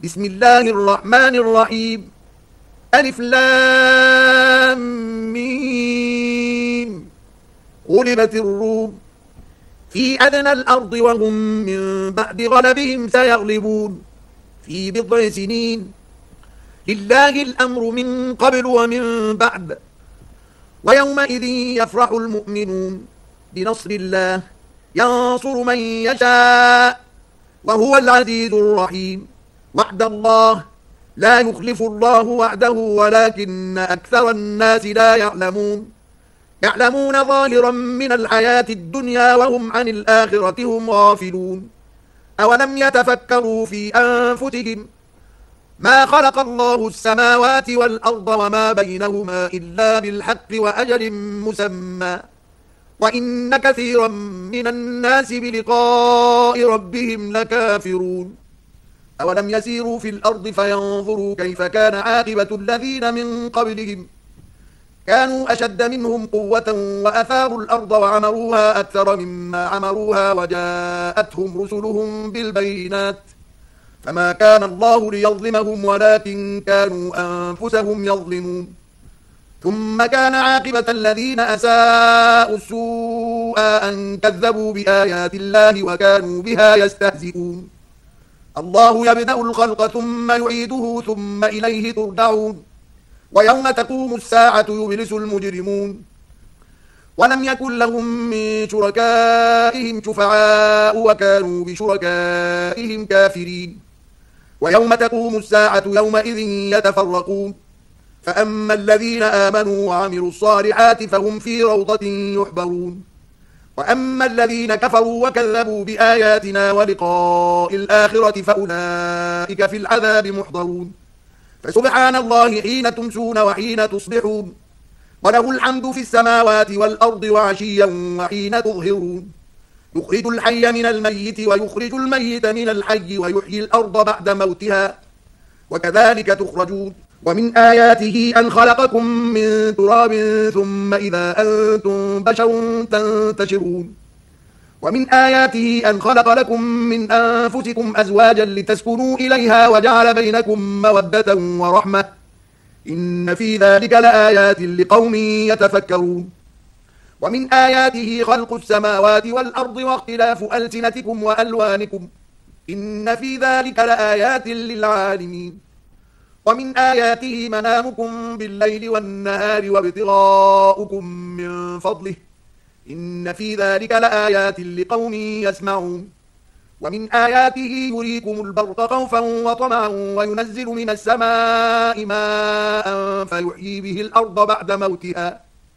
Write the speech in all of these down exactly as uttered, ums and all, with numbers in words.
بسم الله الرحمن الرحيم. ألف لام ميم. غلبت الروم في أدنى الأرض وهم من بعد غلبهم سيغلبون في بضع سنين. لله الأمر من قبل ومن بعد. ويومئذ يفرح المؤمنون بنصر الله ينصر من يشاء وهو العزيز الرحيم. وعد الله لا يخلف الله وعده ولكن أكثر الناس لا يعلمون. يعلمون ظاهرا من الحياة الدنيا وهم عن الآخرة هم غافلون. أولم يتفكروا في أنفسهم ما خلق الله السماوات والأرض وما بينهما إلا بالحق وأجل مسمى وإن كثيرا من الناس بلقاء ربهم لكافرون. أولم يسيروا في الأرض فينظروا كيف كان عاقبة الذين من قبلهم كانوا أشد منهم قوة وأثاروا الأرض وعمروها أكثر مما عمروها وجاءتهم رسلهم بالبينات فما كان الله ليظلمهم ولكن كانوا أنفسهم يظلمون. ثم كان عاقبة الذين أساءوا السوء أن كذبوا بآيات الله وكانوا بها يستهزئون. الله يبدأ الخلق ثم يعيده ثم إليه ترجعون. ويوم تقوم الساعة يبلس المجرمون ولم يكن لهم من شركائهم شفعاء وكانوا بشركائهم كافرين. ويوم تقوم الساعة يومئذ يتفرقون فأما الذين آمنوا وعملوا الصالحات فهم في روضة يحبرون وأما الذين كفروا وكذبوا بآياتنا ولقاء الآخرة فأولئك في العذاب محضرون. فسبحان الله حين تمسون وحين تصبحون وله الحمد في السماوات والأرض وعشيا وحين تظهرون. يخرج الحي من الميت ويخرج الميت من الحي ويحيي الأرض بعد موتها وكذلك تخرجون. ومن آياته أن خلقكم من تراب ثم إذا أنتم بشر تنتشرون. ومن آياته أن خلق لكم من أنفسكم أزواجا لتسكنوا إليها وجعل بينكم مودة ورحمة إن في ذلك لآيات لقوم يتفكرون. ومن آياته خلق السماوات والأرض واختلاف ألسنتكم وألوانكم إن في ذلك لآيات للعالمين. ومن آياته منامكم بالليل والنهار وابتغاؤكم من فضله إن في ذلك لآيات لقوم يسمعون. ومن آياته يريكم البرق خوفا وطمعا وينزل من السماء ماء فيحيي به الأرض بعد موتها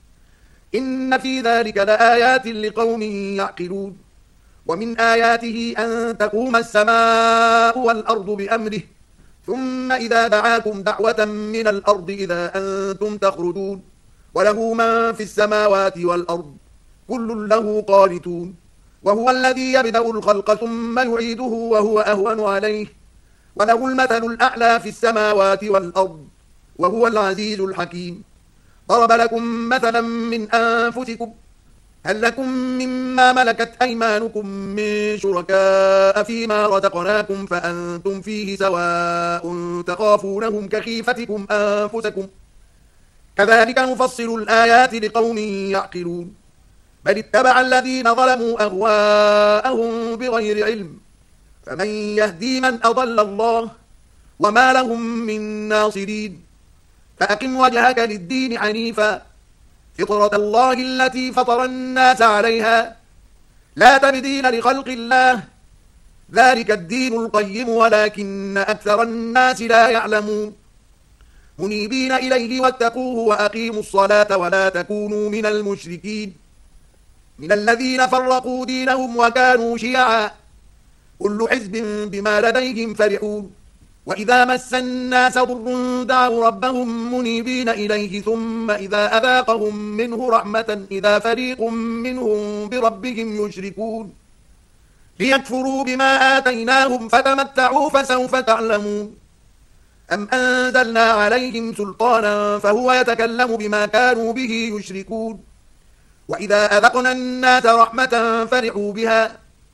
إن في ذلك لآيات لقوم يعقلون. ومن آياته أن تقوم السماء والأرض بأمره ثم إذا دعاكم دعوة من الأرض إذا أنتم تخرجون. وله من في السماوات والأرض كل له قانتون. وهو الذي يبدأ الخلق ثم يعيده وهو أهون عليه وله المثل الأعلى في السماوات والأرض وهو العزيز الحكيم. ضرب لكم مثلا من أنفسكم هل لكم مما ملكت أيمانكم من شركاء فيما رزقناكم فأنتم فيه سواء تخافونهم كخيفتكم أنفسكم كذلك نفصل الآيات لقوم يعقلون. بل اتبع الذين ظلموا أهواءهم بغير علم فمن يهدي من أضل الله وما لهم من ناصرين. فأقم وجهك للدين حنيفا فطرة الله التي فطر الناس عليها لا تبديل لخلق الله ذلك الدين القيم ولكن أكثر الناس لا يعلمون. منيبين إليه واتقوه وأقيموا الصلاة ولا تكونوا من المشركين من الذين فرقوا دينهم وكانوا شيعا كل حزب بما لديهم فرحون. وإذا مس الناس ضر دعوا ربهم منيبين إليه ثم إذا أذاقهم منه رحمة إذا فريق منهم بربهم يشركون ليكفروا بما آتيناهم فتمتعوا فسوف تعلمون. أم أنزلنا عليهم سلطانا فهو يتكلم بما كانوا به يشركون. وإذا أذقنا الناس رحمة فرحوا بها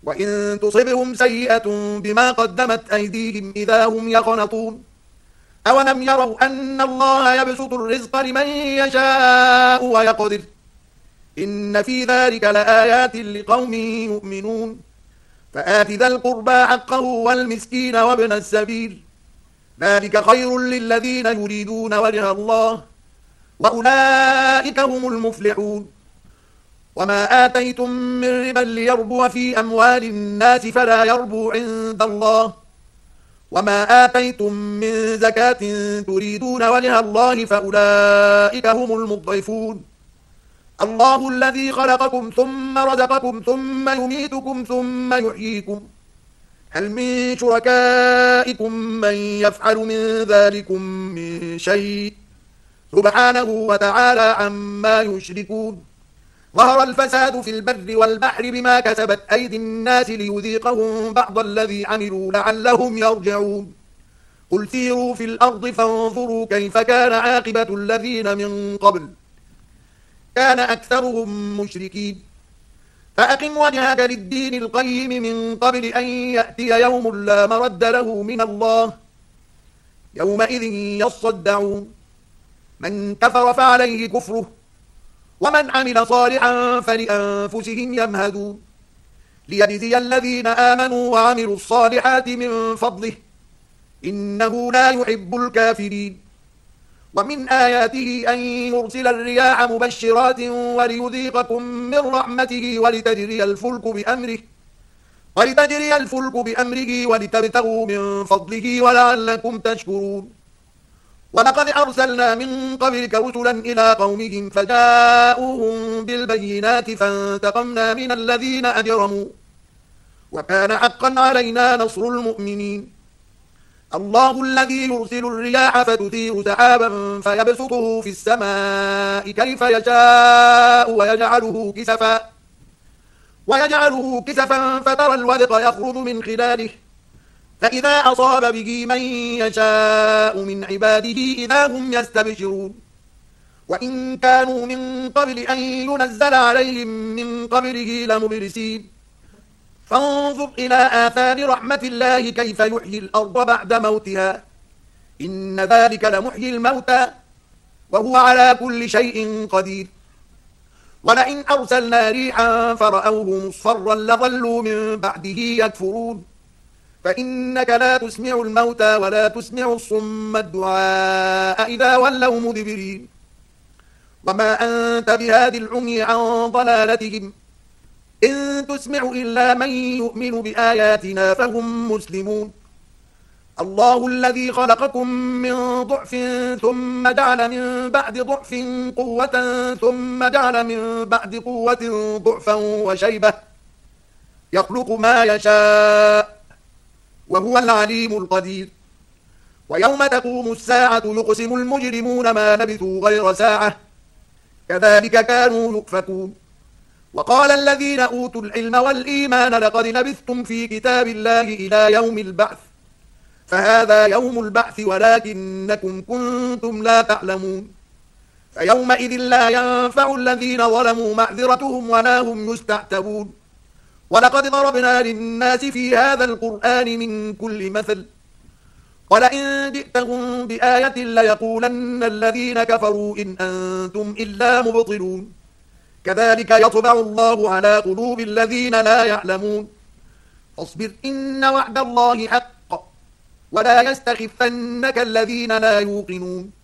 وإن تصبهم سيئة بما قدمت أيديهم إذا هم يقنطون أولم يروا أن الله يبسط الرزق لمن يشاء ويقدر إن في ذلك لآيات لقوم يؤمنون فآت ذا القربى حقه والمسكين وابن السبيل ذلك خير للذين يريدون وجه الله وأولئك هم المفلحون وما آتيتم من ربا ليربو في أموال الناس فلا يربو عند الله وما آتيتم من زكاة تريدون وجه الله فأولئك هم المضعفون الله الذي خلقكم ثم رزقكم ثم يميتكم ثم يحييكم هل من شركائكم من يفعل من ذلكم من شيء سبحانه وتعالى عما يشركون ظهر الفساد في البر والبحر بما كسبت أيدي الناس ليذيقهم بعض الذي عملوا لعلهم يرجعون قل سيروا في الأرض فانظروا كيف كان عاقبة الذين من قبل كان أكثرهم مشركين فأقم وجهك للدين القيم من قبل أن يأتي يوم لا مرد له من الله يومئذ يصدعون من كفر فعليه كفره ومن عمل صالحا فلأنفسهم يمهدون ليجزي الذين آمنوا وعملوا الصالحات من فضله إنه لا يحب الكافرين ومن آياته أن يرسل الرياح مبشرات وليذيقكم من رحمته ولتجري الفلك بأمره ولتجري الفلك بأمره ولتبتغوا من فضله ولعلكم تشكرون ولقد أرسلنا من قبلك رسلا إلى قومهم فجاءوهم بالبينات فانتقمنا من الذين أجرموا وكان حقا علينا نصر المؤمنين الله الذي يرسل الرياح فتثير سحابا فيبسطه في السماء كيف يشاء ويجعله كسفا ويجعله كسفا فترى الودق يخرج من خلاله فإذا أصاب به من يشاء من عباده إذا هم يستبشرون وإن كانوا من قبل أن ينزل عليهم من قبله لمبلسين فانظر إلى آثار رحمة الله كيف يحيي الأرض بعد موتها إن ذلك لمحيي الموتى وهو على كل شيء قدير ولئن أرسلنا ريحا فرأوه مصفرا لظلوا من بعده يكفرون فإنك لا تسمع الموتى ولا تسمع الصم الدعاء إذا ولوا مدبرين وما أنت بهاد العمي عن ضلالتهم إن تسمع إلا من يؤمن بآياتنا فهم مسلمون الله الذي خلقكم من ضعف ثم جعل من بعد ضعف قوة ثم جعل من بعد قوة ضعفا وشيبة يخلق ما يشاء وهو العليم القدير ويوم تقوم الساعة يقسم المجرمون ما لبثوا غير ساعة كذلك كانوا يؤفكون وقال الذين أوتوا العلم والإيمان لقد لبثتم في كتاب الله إلى يوم البعث فهذا يوم البعث ولكنكم كنتم لا تعلمون فيومئذ لا ينفع الذين ظلموا معذرتهم ولا هم يستعتبون ولقد ضربنا للناس في هذا القرآن من كل مثل ولئن جئتهم بآية ليقولن الذين كفروا إن أنتم إلا مبطلون كذلك يطبع الله على قلوب الذين لا يعلمون فاصبر إن وعد الله حق ولا يستخفنك الذين لا يوقنون